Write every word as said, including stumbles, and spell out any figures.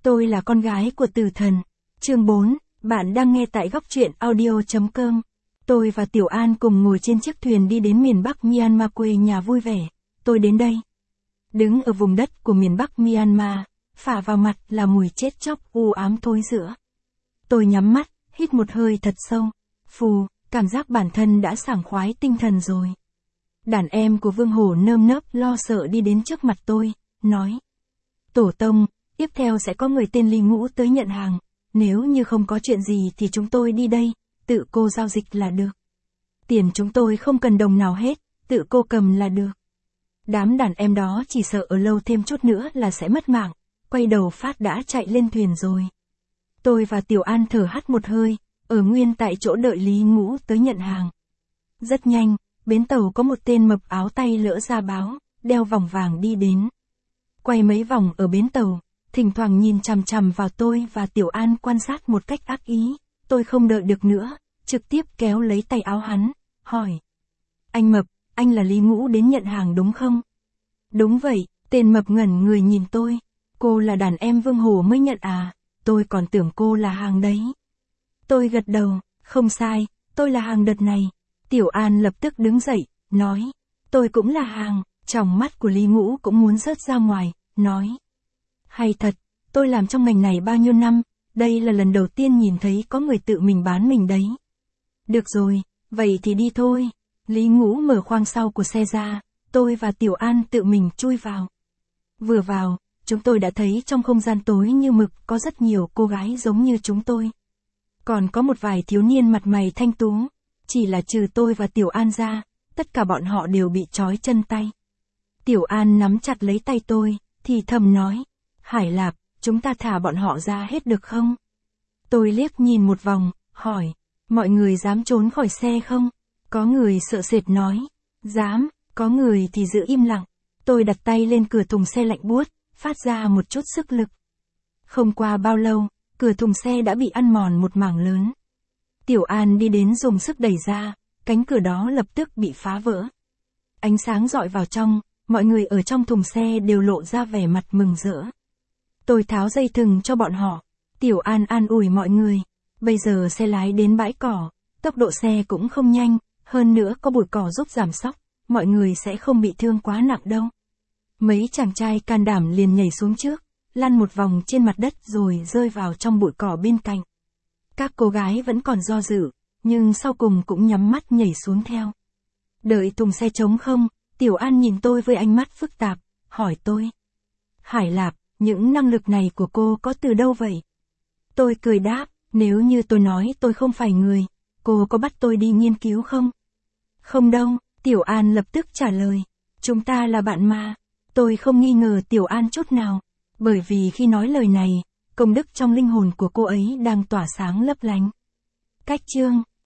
Tôi là con gái của tử thần. Chương bốn, bạn đang nghe tại góc truyện audio chấm com. Tôi và Tiểu An cùng ngồi trên chiếc thuyền đi đến miền Bắc Myanmar quê nhà vui vẻ. Tôi đến đây. Đứng ở vùng đất của miền Bắc Myanmar, phả vào mặt là mùi chết chóc u ám thối rữa. Tôi nhắm mắt, hít một hơi thật sâu. Phù, cảm giác bản thân đã sảng khoái tinh thần rồi. Đàn em của Vương Hổ nơm nớp lo sợ đi đến trước mặt tôi, nói. Tổ tông, tiếp theo sẽ có người tên Lý Ngũ tới nhận hàng. Nếu như không có chuyện gì thì chúng tôi đi đây, tự cô giao dịch là được. Tiền chúng tôi không cần đồng nào hết, tự cô cầm là được. Đám đàn em đó chỉ sợ ở lâu thêm chút nữa là sẽ mất mạng, quay đầu phát đã chạy lên thuyền rồi. Tôi và Tiểu An thở hắt một hơi, ở nguyên tại chỗ đợi Lý Ngũ tới nhận hàng. Rất nhanh, bến tàu có một tên mập áo tay lỡ ra báo, đeo vòng vàng đi đến. Quay mấy vòng ở bến tàu, thỉnh thoảng nhìn chằm chằm vào tôi và Tiểu An quan sát một cách ác ý. Tôi không đợi được nữa, trực tiếp kéo lấy tay áo hắn, hỏi. Anh Mập, anh là Lý Ngũ đến nhận hàng đúng không? Đúng vậy, tên Mập ngẩn người nhìn tôi. Cô là đàn em Vương Hổ mới nhận à, tôi còn tưởng cô là hàng đấy. Tôi gật đầu, không sai, tôi là hàng đợt này. Tiểu An lập tức đứng dậy, nói. Tôi cũng là hàng, tròng mắt của Lý Ngũ cũng muốn rớt ra ngoài, nói. Hay thật, tôi làm trong ngành này bao nhiêu năm, đây là lần đầu tiên nhìn thấy có người tự mình bán mình đấy. Được rồi, vậy thì đi thôi. Lý Ngũ mở khoang sau của xe ra, tôi và Tiểu An tự mình chui vào. Vừa vào, chúng tôi đã thấy trong không gian tối như mực có rất nhiều cô gái giống như chúng tôi. Còn có một vài thiếu niên mặt mày thanh tú, chỉ là trừ tôi và Tiểu An ra, tất cả bọn họ đều bị trói chân tay. Tiểu An nắm chặt lấy tay tôi, thì thầm nói, Hải Lạp, chúng ta thả bọn họ ra hết được không? Tôi liếc nhìn một vòng, hỏi, mọi người dám trốn khỏi xe không? Có người sợ sệt nói, dám, có người thì giữ im lặng. Tôi đặt tay lên cửa thùng xe lạnh buốt, phát ra một chút sức lực. Không qua bao lâu, cửa thùng xe đã bị ăn mòn một mảng lớn. Tiểu An đi đến dùng sức đẩy ra, cánh cửa đó lập tức bị phá vỡ. Ánh sáng dọi vào trong, mọi người ở trong thùng xe đều lộ ra vẻ mặt mừng rỡ. Tôi tháo dây thừng cho bọn họ. Tiểu An an ủi mọi người. Bây giờ xe lái đến bãi cỏ, tốc độ xe cũng không nhanh, hơn nữa có bụi cỏ giúp giảm sóc, mọi người sẽ không bị thương quá nặng đâu. Mấy chàng trai can đảm liền nhảy xuống trước, lăn một vòng trên mặt đất rồi rơi vào trong bụi cỏ bên cạnh. Các cô gái vẫn còn do dự, nhưng sau cùng cũng nhắm mắt nhảy xuống theo. Đợi thùng xe trống không, Tiểu An nhìn tôi với ánh mắt phức tạp, hỏi tôi. Hải Lạp, những năng lực này của cô có từ đâu vậy? Tôi cười đáp, nếu như tôi nói tôi không phải người, cô có bắt tôi đi nghiên cứu không? Không đâu, Tiểu An lập tức trả lời. Chúng ta là bạn mà. Tôi không nghi ngờ Tiểu An chút nào, bởi vì khi nói lời này, công đức trong linh hồn của cô ấy đang tỏa sáng lấp lánh. Cách chương